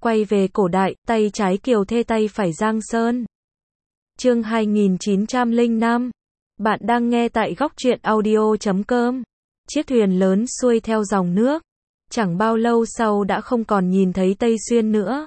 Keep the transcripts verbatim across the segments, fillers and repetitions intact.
Quay về cổ đại, tay trái Kiều Thê tay phải Giang Sơn. Chương hai nghìn chín trăm lẻ năm. Bạn đang nghe tại góc truyện audio chấm com. Chiếc thuyền lớn xuôi theo dòng nước. Chẳng bao lâu sau đã không còn nhìn thấy Tây Xuyên nữa.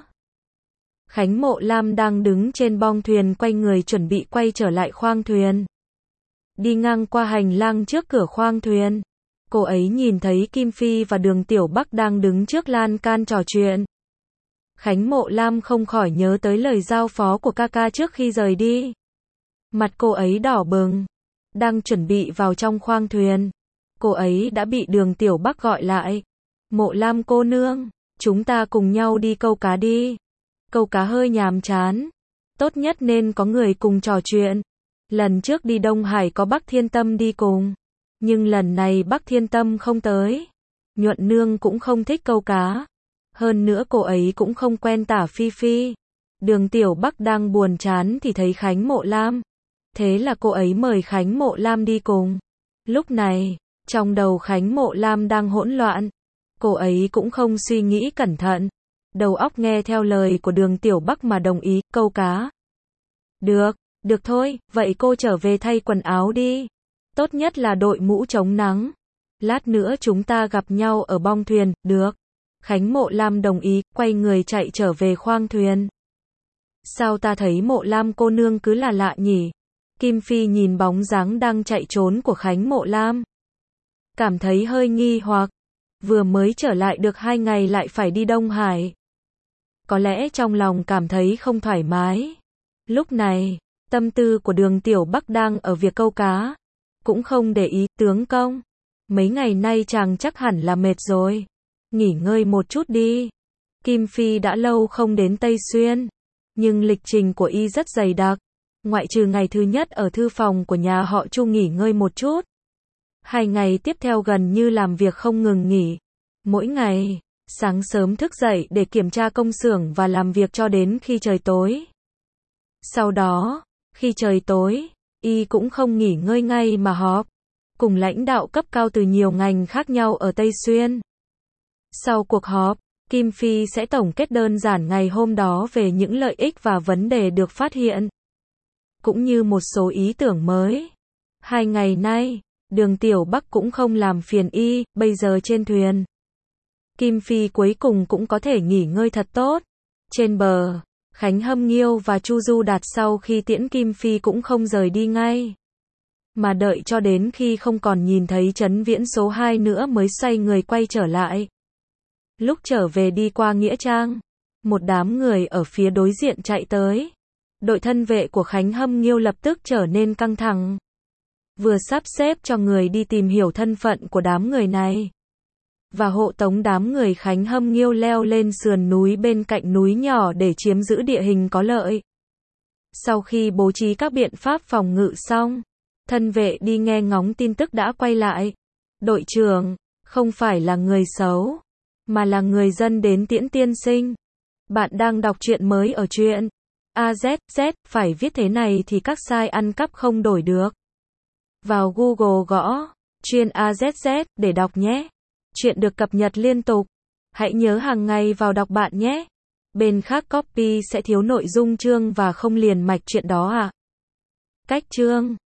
Khánh Mộ Lam đang đứng trên bong thuyền quay người chuẩn bị quay trở lại khoang thuyền. Đi ngang qua hành lang trước cửa khoang thuyền. Cô ấy nhìn thấy Kim Phi và Đường Tiểu Bắc đang đứng trước lan can trò chuyện. Khánh Mộ Lam không khỏi nhớ tới lời giao phó của ca ca trước khi rời đi. Mặt cô ấy đỏ bừng. Đang chuẩn bị vào trong khoang thuyền. Cô ấy đã bị Đường Tiểu Bắc gọi lại. Mộ Lam cô nương, chúng ta cùng nhau đi câu cá đi. Câu cá hơi nhàm chán. Tốt nhất nên có người cùng trò chuyện. Lần trước đi Đông Hải có Bắc Thiên Tâm đi cùng. Nhưng lần này Bắc Thiên Tâm không tới. Nhuận nương cũng không thích câu cá. Hơn nữa cô ấy cũng không quen Tả Phi Phi. Đường Tiểu Bắc đang buồn chán thì thấy Khánh Mộ Lam. Thế là cô ấy mời Khánh Mộ Lam đi cùng. Lúc này, trong đầu Khánh Mộ Lam đang hỗn loạn. Cô ấy cũng không suy nghĩ cẩn thận. Đầu óc nghe theo lời của Đường Tiểu Bắc mà đồng ý câu cá. Được, được thôi, vậy cô trở về thay quần áo đi. Tốt nhất là đội mũ chống nắng. Lát nữa chúng ta gặp nhau ở bong thuyền, được. Khánh Mộ Lam đồng ý, quay người chạy trở về khoang thuyền. Sao ta thấy Mộ Lam cô nương cứ là lạ nhỉ? Kim Phi nhìn bóng dáng đang chạy trốn của Khánh Mộ Lam. Cảm thấy hơi nghi hoặc. Vừa mới trở lại được hai ngày lại phải đi Đông Hải. Có lẽ trong lòng cảm thấy không thoải mái. Lúc này, tâm tư của Đường Tiểu Bắc đang ở việc câu cá. Cũng không để ý, tướng công. Mấy ngày nay chàng chắc hẳn là mệt rồi. Nghỉ ngơi một chút đi. Kim Phi đã lâu không đến Tây Xuyên. Nhưng lịch trình của y rất dày đặc. Ngoại trừ ngày thứ nhất ở thư phòng của nhà họ Chu nghỉ ngơi một chút. Hai ngày tiếp theo gần như làm việc không ngừng nghỉ. Mỗi ngày, sáng sớm thức dậy để kiểm tra công xưởng và làm việc cho đến khi trời tối. Sau đó, khi trời tối, y cũng không nghỉ ngơi ngay mà họp. Cùng lãnh đạo cấp cao từ nhiều ngành khác nhau ở Tây Xuyên. Sau cuộc họp, Kim Phi sẽ tổng kết đơn giản ngày hôm đó về những lợi ích và vấn đề được phát hiện. Cũng như một số ý tưởng mới. Hai ngày nay, Đường Tiểu Bắc cũng không làm phiền y, bây giờ trên thuyền. Kim Phi cuối cùng cũng có thể nghỉ ngơi thật tốt. Trên bờ, Khánh Hâm Nghiêu và Chu Du Đạt sau khi tiễn Kim Phi cũng không rời đi ngay. Mà đợi cho đến khi không còn nhìn thấy Trấn Viễn số hai nữa mới xoay người quay trở lại. Lúc trở về đi qua Nghĩa Trang, một đám người ở phía đối diện chạy tới. Đội thân vệ của Khánh Hâm Nghiêu lập tức trở nên căng thẳng. Vừa sắp xếp cho người đi tìm hiểu thân phận của đám người này. Và hộ tống đám người Khánh Hâm Nghiêu leo lên sườn núi bên cạnh núi nhỏ để chiếm giữ địa hình có lợi. Sau khi bố trí các biện pháp phòng ngự xong, thân vệ đi nghe ngóng tin tức đã quay lại. Đội trưởng, không phải là người xấu, mà là người dân đến tiễn tiên sinh. Bạn đang đọc truyện mới ở truyện a zét zét, phải viết thế này thì các sai ăn cắp không đổi được. Vào Google gõ truyện a zét zét để đọc nhé. Chuyện được cập nhật liên tục. Hãy nhớ hàng ngày vào đọc bạn nhé. Bên khác copy sẽ thiếu nội dung chương và không liền mạch chuyện đó à. Cách chương